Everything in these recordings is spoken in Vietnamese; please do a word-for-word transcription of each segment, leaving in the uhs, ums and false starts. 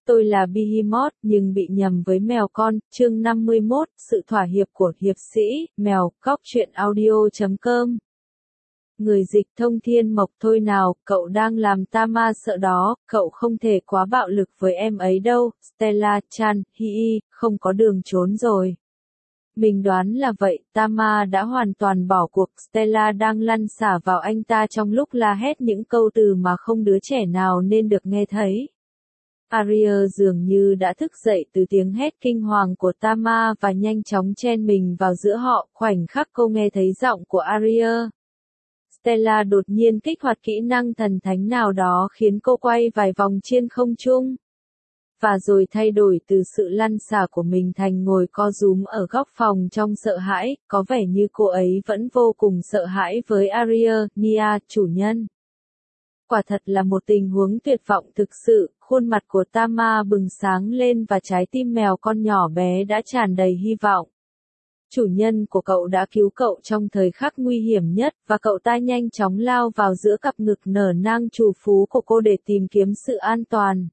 Tôi là Behemoth nhưng bị nhầm với mèo con, chương năm mươi mốt, sự thỏa hiệp của hiệp sĩ, mèo, cóc truyện audio chấm com. Người dịch Thông Thiên Mộc thôi nào, cậu đang làm Tama sợ đó, cậu không thể quá bạo lực với em ấy đâu, Stella Chan, hi hi, không có đường trốn rồi. Mình đoán là vậy, Tama đã hoàn toàn bỏ cuộc, Stella đang lăn xả vào anh ta trong lúc la hét những câu từ mà không đứa trẻ nào nên được nghe thấy. Arya dường như đã thức dậy từ tiếng hét kinh hoàng của Tama và nhanh chóng chen mình vào giữa họ, khoảnh khắc cô nghe thấy giọng của Arya. Stella đột nhiên kích hoạt kỹ năng thần thánh nào đó khiến cô quay vài vòng trên không trung. Và rồi thay đổi từ sự lăn xả của mình thành ngồi co rúm ở góc phòng trong sợ hãi, có vẻ như cô ấy vẫn vô cùng sợ hãi với Arya, Nia, chủ nhân. Quả thật là một tình huống tuyệt vọng thực sự, khuôn mặt của Tama bừng sáng lên và trái tim mèo con nhỏ bé đã tràn đầy hy vọng. Chủ nhân của cậu đã cứu cậu trong thời khắc nguy hiểm nhất, và cậu ta nhanh chóng lao vào giữa cặp ngực nở nang trù phú của cô để tìm kiếm sự an toàn.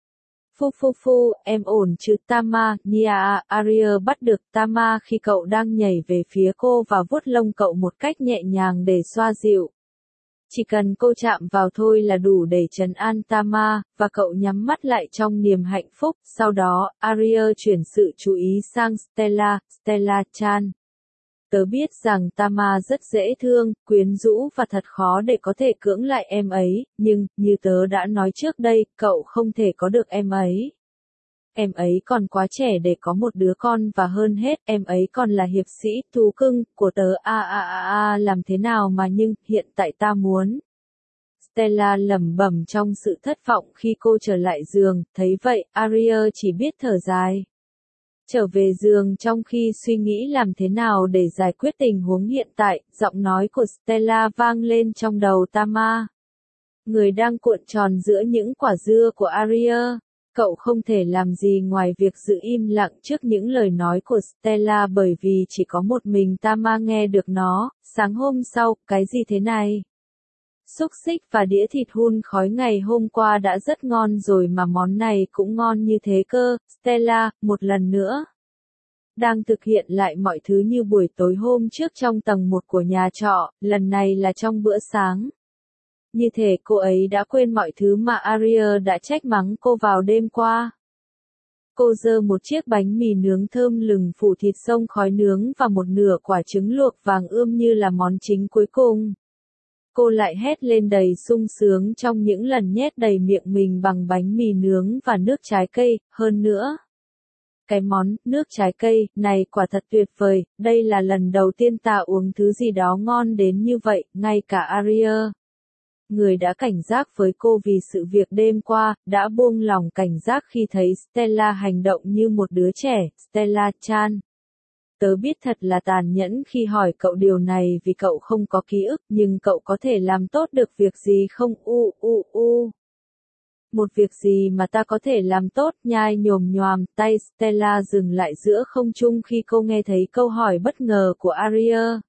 Phu phu phu, em ổn chứ Tama, Nia, Arya bắt được Tama khi cậu đang nhảy về phía cô và vuốt lông cậu một cách nhẹ nhàng để xoa dịu. Chỉ cần cô chạm vào thôi là đủ để trấn an Tama, và cậu nhắm mắt lại trong niềm hạnh phúc. Sau đó, Arya chuyển sự chú ý sang Stella, Stella Chan. Tớ biết rằng Tama rất dễ thương, quyến rũ và thật khó để có thể cưỡng lại em ấy, nhưng, như tớ đã nói trước đây, cậu không thể có được em ấy. Em ấy còn quá trẻ để có một đứa con và hơn hết, em ấy còn là hiệp sĩ, thú cưng, của tớ a a a a làm thế nào mà nhưng, hiện tại ta muốn. Stella lẩm bẩm trong sự thất vọng khi cô trở lại giường, thấy vậy, Arya chỉ biết thở dài. Trở về giường trong khi suy nghĩ làm thế nào để giải quyết tình huống hiện tại, giọng nói của Stella vang lên trong đầu Tama. Người đang cuộn tròn giữa những quả dưa của Arya. Cậu không thể làm gì ngoài việc giữ im lặng trước những lời nói của Stella bởi vì chỉ có một mình Tama nghe được nó. Sáng hôm sau, cái gì thế này? Xúc xích và đĩa thịt hun khói ngày hôm qua đã rất ngon rồi mà món này cũng ngon như thế cơ, Stella, một lần nữa. Đang thực hiện lại mọi thứ như buổi tối hôm trước trong tầng một của nhà trọ, lần này là trong bữa sáng. Như thể cô ấy đã quên mọi thứ mà Arya đã trách mắng cô vào đêm qua. Cô giơ một chiếc bánh mì nướng thơm lừng phủ thịt xông khói nướng và một nửa quả trứng luộc vàng ươm như là món chính cuối cùng. Cô lại hét lên đầy sung sướng trong những lần nhét đầy miệng mình bằng bánh mì nướng và nước trái cây, hơn nữa. Cái món, nước trái cây, này quả thật tuyệt vời, đây là lần đầu tiên ta uống thứ gì đó ngon đến như vậy, ngay cả Arya. Người đã cảnh giác với cô vì sự việc đêm qua, đã buông lòng cảnh giác khi thấy Stella hành động như một đứa trẻ, Stella Chan. Tớ biết thật là tàn nhẫn khi hỏi cậu điều này vì cậu không có ký ức, nhưng cậu có thể làm tốt được việc gì không u u u. Một việc gì mà ta có thể làm tốt, nhai nhồm nhoàm, tay Stella dừng lại giữa không trung khi cô nghe thấy câu hỏi bất ngờ của Arya.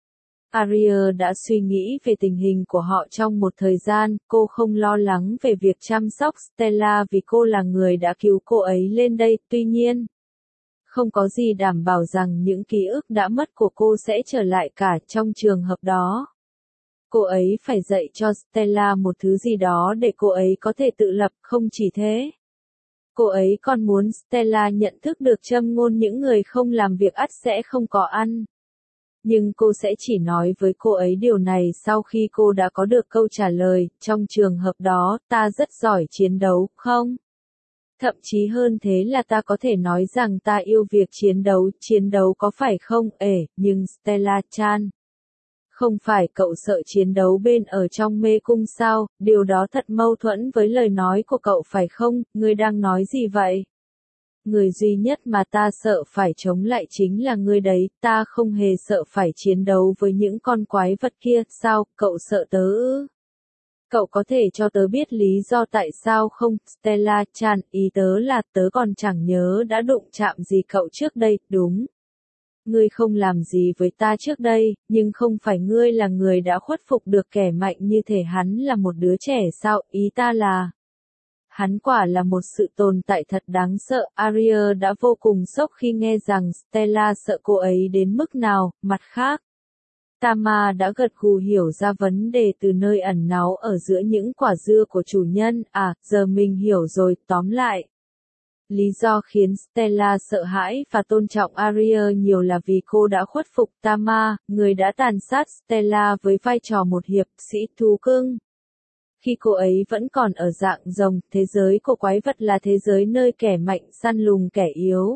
Arya đã suy nghĩ về tình hình của họ trong một thời gian, cô không lo lắng về việc chăm sóc Stella vì cô là người đã cứu cô ấy lên đây, tuy nhiên. Không có gì đảm bảo rằng những ký ức đã mất của cô sẽ trở lại cả trong trường hợp đó. Cô ấy phải dạy cho Stella một thứ gì đó để cô ấy có thể tự lập, không chỉ thế. Cô ấy còn muốn Stella nhận thức được châm ngôn những người không làm việc ắt sẽ không có ăn. Nhưng cô sẽ chỉ nói với cô ấy điều này sau khi cô đã có được câu trả lời, trong trường hợp đó, ta rất giỏi chiến đấu, không? Thậm chí hơn thế là ta có thể nói rằng ta yêu việc chiến đấu, chiến đấu có phải không, ể, nhưng Stella Chan. Không phải cậu sợ chiến đấu bên ở trong mê cung sao, điều đó thật mâu thuẫn với lời nói của cậu phải không, ngươi đang nói gì vậy? Người duy nhất mà ta sợ phải chống lại chính là ngươi đấy, ta không hề sợ phải chiến đấu với những con quái vật kia, sao, cậu sợ tớ ư? Cậu có thể cho tớ biết lý do tại sao không, Stella Chan, ý tớ là tớ còn chẳng nhớ đã đụng chạm gì cậu trước đây, đúng. Ngươi không làm gì với ta trước đây, nhưng không phải ngươi là người đã khuất phục được kẻ mạnh như thể hắn là một đứa trẻ sao, ý ta là. hắn quả là một sự tồn tại thật đáng sợ. Arya đã vô cùng sốc khi nghe rằng Stella sợ cô ấy đến mức nào. Mặt khác, Tama đã gật gù hiểu ra vấn đề từ nơi ẩn náu ở giữa những quả dưa của chủ nhân. À, giờ mình hiểu rồi, tóm lại. Lý do khiến Stella sợ hãi và tôn trọng Arya nhiều là vì cô đã khuất phục Tama, người đã tàn sát Stella với vai trò một hiệp sĩ thú cưng. Khi cô ấy vẫn còn ở dạng rồng, thế giới của quái vật là thế giới nơi kẻ mạnh săn lùng kẻ yếu.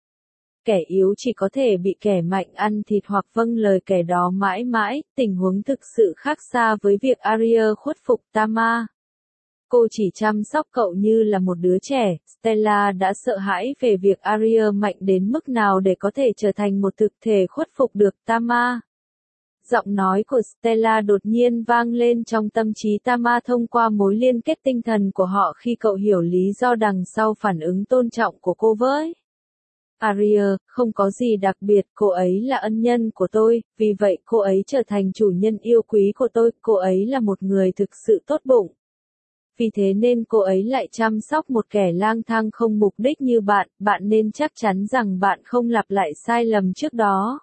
Kẻ yếu chỉ có thể bị kẻ mạnh ăn thịt hoặc vâng lời kẻ đó mãi mãi, tình huống thực sự khác xa với việc Arya khuất phục Tama. Cô chỉ chăm sóc cậu như là một đứa trẻ. Stella đã sợ hãi về việc Arya mạnh đến mức nào để có thể trở thành một thực thể khuất phục được Tama. Giọng nói của Stella đột nhiên vang lên trong tâm trí Tama thông qua mối liên kết tinh thần của họ khi cậu hiểu lý do đằng sau phản ứng tôn trọng của cô với Arya. Không có gì đặc biệt, cô ấy là ân nhân của tôi, vì vậy cô ấy trở thành chủ nhân yêu quý của tôi, cô ấy là một người thực sự tốt bụng. Vì thế nên cô ấy lại chăm sóc một kẻ lang thang không mục đích như bạn, bạn nên chắc chắn rằng bạn không lặp lại sai lầm trước đó.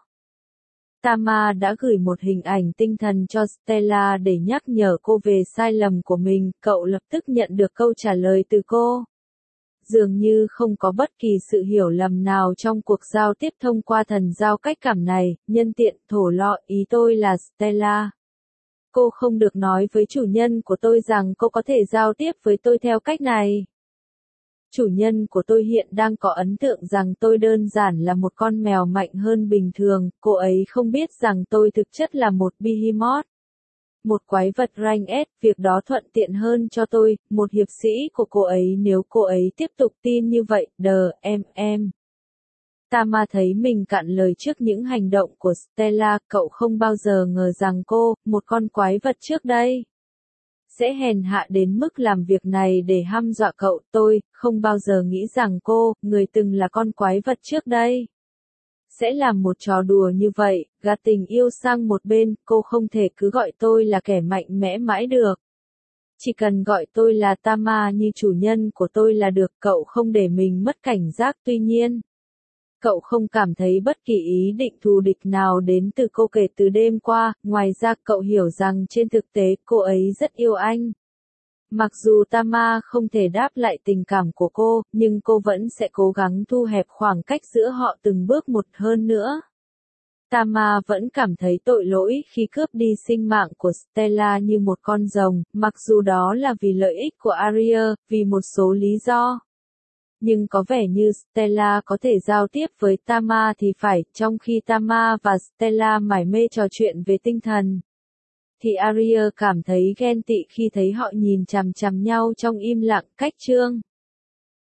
Tama đã gửi một hình ảnh tinh thần cho Stella để nhắc nhở cô về sai lầm của mình, cậu lập tức nhận được câu trả lời từ cô. Dường như không có bất kỳ sự hiểu lầm nào trong cuộc giao tiếp thông qua thần giao cách cảm này, nhân tiện thổ lộ, ý tôi là Stella. Cô không được nói với chủ nhân của tôi rằng cô có thể giao tiếp với tôi theo cách này. Chủ nhân của tôi hiện đang có ấn tượng rằng tôi đơn giản là một con mèo mạnh hơn bình thường, cô ấy không biết rằng tôi thực chất là một behemoth. Một quái vật rank S, việc đó thuận tiện hơn cho tôi, một hiệp sĩ của cô ấy nếu cô ấy tiếp tục tin như vậy, đờ, em, em. Tama thấy mình cạn lời trước những hành động của Stella, cậu không bao giờ ngờ rằng cô, một con quái vật trước đây, sẽ hèn hạ đến mức làm việc này để hăm dọa cậu. Tôi không bao giờ nghĩ rằng cô, người từng là con quái vật trước đây, sẽ làm một trò đùa như vậy. Gạt tình yêu sang một bên, cô không thể cứ gọi tôi là kẻ mạnh mẽ mãi được. Chỉ cần gọi tôi là Tama như chủ nhân của tôi là được. Cậu không để mình mất cảnh giác. Tuy nhiên, cậu không cảm thấy bất kỳ ý định thù địch nào đến từ cô kể từ đêm qua, ngoài ra cậu hiểu rằng trên thực tế cô ấy rất yêu anh. Mặc dù Tama không thể đáp lại tình cảm của cô, nhưng cô vẫn sẽ cố gắng thu hẹp khoảng cách giữa họ từng bước một hơn nữa. Tama vẫn cảm thấy tội lỗi khi cướp đi sinh mạng của Stella như một con rồng, mặc dù đó là vì lợi ích của Arya, vì một số lý do. Nhưng có vẻ như Stella có thể giao tiếp với Tama thì phải, trong khi Tama và Stella mải mê trò chuyện về tinh thần, thì Arya cảm thấy ghen tị khi thấy họ nhìn chằm chằm nhau trong im lặng. Cách chương